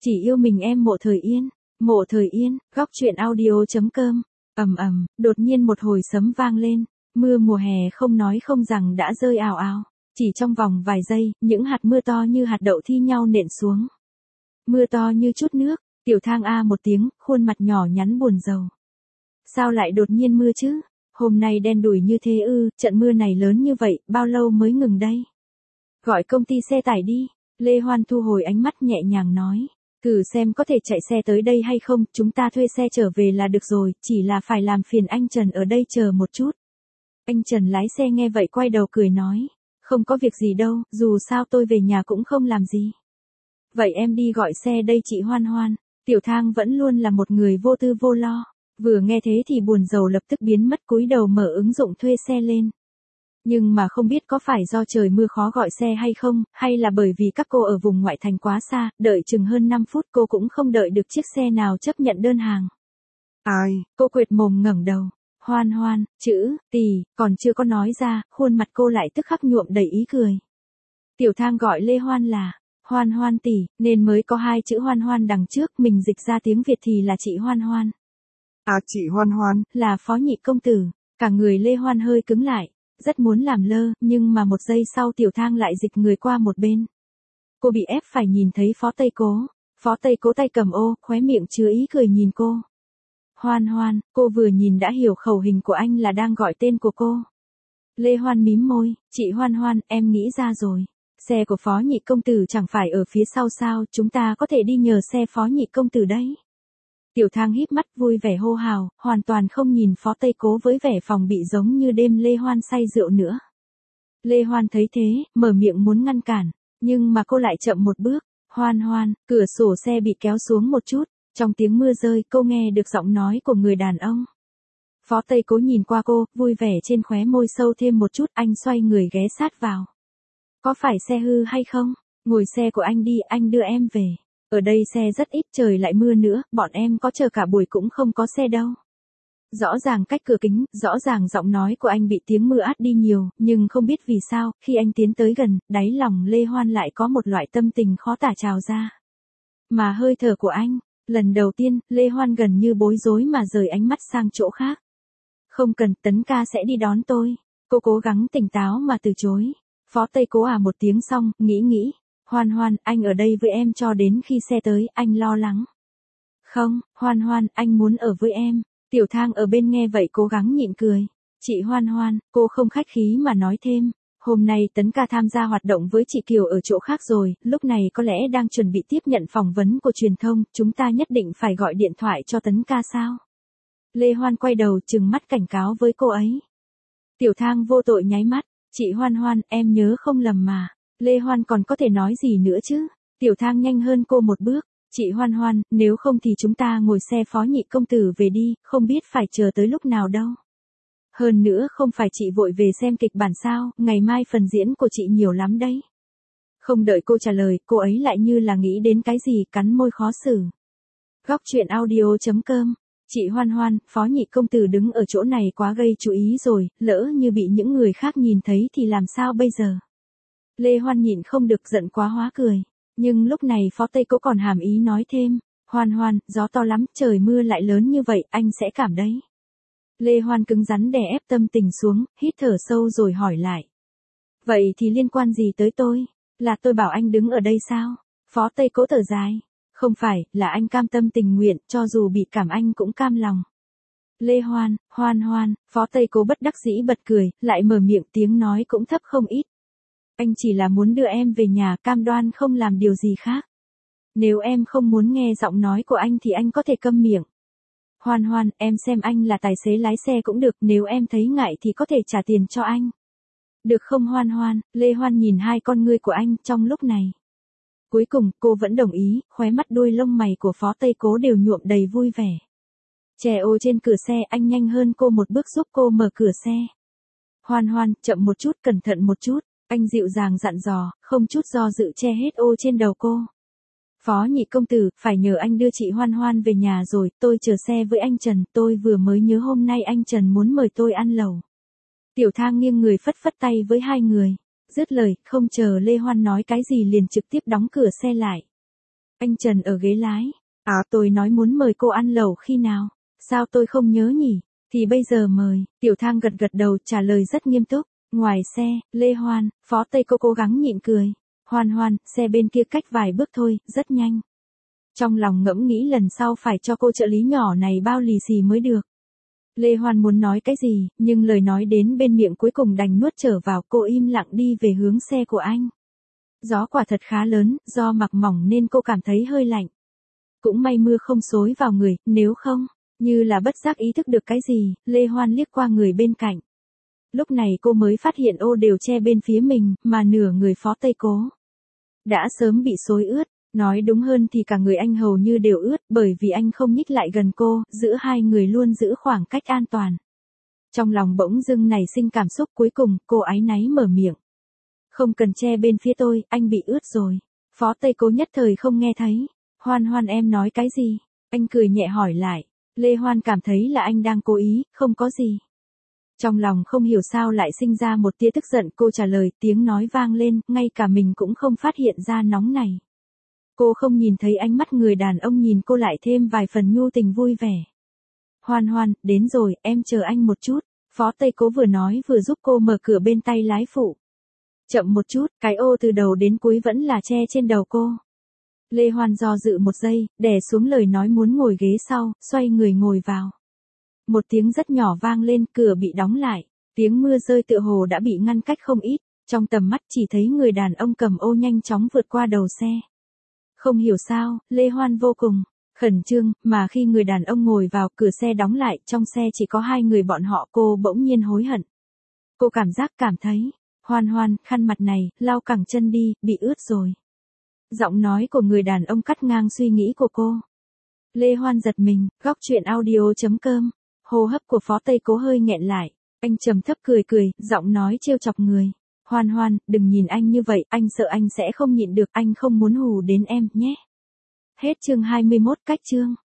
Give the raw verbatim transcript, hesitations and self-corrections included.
Chỉ yêu mình em Mộ Thời Yên. Mộ Thời Yên, góc truyện audio.com. Ầm ầm, đột nhiên một hồi sấm vang lên, mưa mùa hè không nói không rằng đã rơi ào ào. Chỉ trong vòng vài giây, những hạt mưa to như hạt đậu thi nhau nện xuống. Mưa to như chút nước, Tiểu Thang a một tiếng, khuôn mặt nhỏ nhắn buồn rầu. Sao lại đột nhiên mưa chứ? Hôm nay đen đủi như thế ư, trận mưa này lớn như vậy, bao lâu mới ngừng đây? Gọi công ty xe tải đi. Lê Hoan thu hồi ánh mắt nhẹ nhàng nói. Cử xem có thể chạy xe tới đây hay không, chúng ta thuê xe trở về là được rồi, chỉ là phải làm phiền anh Trần ở đây chờ một chút. Anh Trần lái xe nghe vậy quay đầu cười nói. Không có việc gì đâu, dù sao tôi về nhà cũng không làm gì. Vậy em đi gọi xe đây chị Hoan Hoan. Tiểu Thang vẫn luôn là một người vô tư vô lo. Vừa nghe thế thì buồn rầu lập tức biến mất, cúi đầu mở ứng dụng thuê xe lên. Nhưng mà không biết có phải do trời mưa khó gọi xe hay không, hay là bởi vì các cô ở vùng ngoại thành quá xa, đợi chừng hơn năm phút cô cũng không đợi được chiếc xe nào chấp nhận đơn hàng. Ai, cô quệt mồm ngẩng đầu. Hoan Hoan, chữ, tì, còn chưa có nói ra, khuôn mặt cô lại tức khắc nhuộm đầy ý cười. Tiểu Thang gọi Lê Hoan là Hoan Hoan tỷ, nên mới có hai chữ Hoan Hoan đằng trước, mình dịch ra tiếng Việt thì là chị Hoan Hoan. À chị Hoan Hoan, là phó nhị công tử. Cả người Lê Hoan hơi cứng lại, rất muốn làm lơ, nhưng mà một giây sau Tiểu Thang lại dịch người qua một bên. Cô bị ép phải nhìn thấy Phó Tây Cố. Phó Tây Cố tay cầm ô, khóe miệng chứa ý cười nhìn cô. Hoan Hoan, cô vừa nhìn đã hiểu khẩu hình của anh là đang gọi tên của cô. Lê Hoan mím môi, chị Hoan Hoan, em nghĩ ra rồi. Xe của Phó Nhị Công Tử chẳng phải ở phía sau sao, chúng ta có thể đi nhờ xe Phó Nhị Công Tử đấy. Tiểu Thang híp mắt vui vẻ hô hào, hoàn toàn không nhìn Phó Tây Cố với vẻ phòng bị giống như đêm Lê Hoan say rượu nữa. Lê Hoan thấy thế, mở miệng muốn ngăn cản, nhưng mà cô lại chậm một bước. Hoan Hoan, cửa sổ xe bị kéo xuống một chút, trong tiếng mưa rơi cô nghe được giọng nói của người đàn ông. Phó Tây Cố nhìn qua cô, vui vẻ trên khóe môi sâu thêm một chút, anh xoay người ghé sát vào. Có phải xe hư hay không? Ngồi xe của anh đi, anh đưa em về. Ở đây xe rất ít, trời lại mưa nữa, bọn em có chờ cả buổi cũng không có xe đâu. Rõ ràng cách cửa kính, rõ ràng giọng nói của anh bị tiếng mưa át đi nhiều, nhưng không biết vì sao, khi anh tiến tới gần, đáy lòng Lê Hoan lại có một loại tâm tình khó tả trào ra. Mà hơi thở của anh, lần đầu tiên, Lê Hoan gần như bối rối mà rời ánh mắt sang chỗ khác. Không cần, Tấn ca sẽ đi đón tôi. Cô cố gắng tỉnh táo mà từ chối. Phó Tây Cố à một tiếng xong, nghĩ nghĩ. Hoan Hoan, anh ở đây với em cho đến khi xe tới, anh lo lắng. Không, Hoan Hoan, anh muốn ở với em. Tiểu Thang ở bên nghe vậy cố gắng nhịn cười. Chị Hoan Hoan, cô không khách khí mà nói thêm. Hôm nay Tấn ca tham gia hoạt động với chị Kiều ở chỗ khác rồi, lúc này có lẽ đang chuẩn bị tiếp nhận phỏng vấn của truyền thông, chúng ta nhất định phải gọi điện thoại cho Tấn ca sao? Lê Hoan quay đầu trừng mắt cảnh cáo với cô ấy. Tiểu Thang vô tội nháy mắt. Chị Hoan Hoan, em nhớ không lầm mà. Lê Hoan còn có thể nói gì nữa chứ? Tiểu Thang nhanh hơn cô một bước. Chị Hoan Hoan, nếu không thì chúng ta ngồi xe Phó Nhị Công Tử về đi, không biết phải chờ tới lúc nào đâu. Hơn nữa không phải chị vội về xem kịch bản sao, ngày mai phần diễn của chị nhiều lắm đấy. Không đợi cô trả lời, cô ấy lại như là nghĩ đến cái gì, cắn môi khó xử. Góc truyện audio.com. Chị Hoan Hoan, Phó Nhị Công Tử đứng ở chỗ này quá gây chú ý rồi, lỡ như bị những người khác nhìn thấy thì làm sao bây giờ? Lê Hoan nhịn không được giận quá hóa cười. Nhưng lúc này Phó Tây Cố còn hàm ý nói thêm. Hoan Hoan, gió to lắm, trời mưa lại lớn như vậy, anh sẽ cảm đấy. Lê Hoan cứng rắn đè ép tâm tình xuống, hít thở sâu rồi hỏi lại. Vậy thì liên quan gì tới tôi? Là tôi bảo anh đứng ở đây sao? Phó Tây Cố thở dài. Không phải, là anh cam tâm tình nguyện, cho dù bị cảm anh cũng cam lòng. Lê Hoan, Hoan Hoan, Phó Tây Cố bất đắc dĩ bật cười, lại mở miệng tiếng nói cũng thấp không ít. Anh chỉ là muốn đưa em về nhà, cam đoan không làm điều gì khác. Nếu em không muốn nghe giọng nói của anh thì anh có thể câm miệng. Hoan Hoan, em xem anh là tài xế lái xe cũng được, nếu em thấy ngại thì có thể trả tiền cho anh. Được không Hoan Hoan? Lê Hoan nhìn hai con ngươi của anh trong lúc này. Cuối cùng, cô vẫn đồng ý, khóe mắt đuôi lông mày của Phó Tây Cố đều nhuộm đầy vui vẻ. Chè ô trên cửa xe, anh nhanh hơn cô một bước giúp cô mở cửa xe. Hoan Hoan, chậm một chút, cẩn thận một chút. Anh dịu dàng dặn dò, không chút do dự che hết ô trên đầu cô. Phó Nhị Công Tử, phải nhờ anh đưa chị Hoan Hoan về nhà rồi, tôi chờ xe với anh Trần, tôi vừa mới nhớ hôm nay anh Trần muốn mời tôi ăn lẩu. Tiểu Thang nghiêng người phất phất tay với hai người. Dứt lời, không chờ Lê Hoan nói cái gì liền trực tiếp đóng cửa xe lại. Anh Trần ở ghế lái. À, tôi nói muốn mời cô ăn lẩu khi nào? Sao tôi không nhớ nhỉ? Thì bây giờ mời. Tiểu Thang gật gật đầu trả lời rất nghiêm túc. Ngoài xe, Lê Hoan, Phó Tây Cô cố gắng nhịn cười. Hoan Hoan, xe bên kia cách vài bước thôi, rất nhanh. Trong lòng ngẫm nghĩ lần sau phải cho cô trợ lý nhỏ này bao lì xì mới được. Lê Hoan muốn nói cái gì, nhưng lời nói đến bên miệng cuối cùng đành nuốt trở vào, cô im lặng đi về hướng xe của anh. Gió quả thật khá lớn, do mặc mỏng nên cô cảm thấy hơi lạnh. Cũng may mưa không xối vào người, nếu không, như là bất giác ý thức được cái gì, Lê Hoan liếc qua người bên cạnh. Lúc này cô mới phát hiện ô đều che bên phía mình, mà nửa người Phó Tây Cố đã sớm bị xối ướt. Nói đúng hơn thì cả người anh hầu như đều ướt, bởi vì anh không nhích lại gần cô, giữa hai người luôn giữ khoảng cách an toàn. Trong lòng bỗng dưng nảy sinh cảm xúc, cuối cùng, cô áy náy mở miệng. Không cần che bên phía tôi, anh bị ướt rồi. Phó Tây Cố nhất thời không nghe thấy. Hoan Hoan, em nói cái gì? Anh cười nhẹ hỏi lại. Lê Hoan cảm thấy là anh đang cố ý, không có gì. Trong lòng không hiểu sao lại sinh ra một tia tức giận, cô trả lời, tiếng nói vang lên, ngay cả mình cũng không phát hiện ra nóng này. Cô không nhìn thấy ánh mắt người đàn ông nhìn cô lại thêm vài phần nhu tình vui vẻ. Hoan Hoan, đến rồi, em chờ anh một chút. Phó Tây Cố vừa nói vừa giúp cô mở cửa bên tay lái phụ. Chậm một chút, cái ô từ đầu đến cuối vẫn là che trên đầu cô. Lê Hoan do dự một giây, đè xuống lời nói muốn ngồi ghế sau, xoay người ngồi vào. Một tiếng rất nhỏ vang lên, cửa bị đóng lại. Tiếng mưa rơi tựa hồ đã bị ngăn cách không ít. Trong tầm mắt chỉ thấy người đàn ông cầm ô nhanh chóng vượt qua đầu xe. Không hiểu sao, Lê Hoan vô cùng khẩn trương, mà khi người đàn ông ngồi vào, cửa xe đóng lại, trong xe chỉ có hai người bọn họ, cô bỗng nhiên hối hận. Cô cảm giác cảm thấy, Hoan Hoan, khăn mặt này, lau cẳng chân đi, bị ướt rồi. Giọng nói của người đàn ông cắt ngang suy nghĩ của cô. Lê Hoan giật mình, góc truyện audio chấm com, hô hấp của Phó Tây Cố hơi nghẹn lại, anh trầm thấp cười cười, giọng nói trêu chọc người. Hoan Hoan, đừng nhìn anh như vậy, anh sợ anh sẽ không nhịn được, anh không muốn hù đến em, nhé. Hết chương hai mươi mốt, cách chương.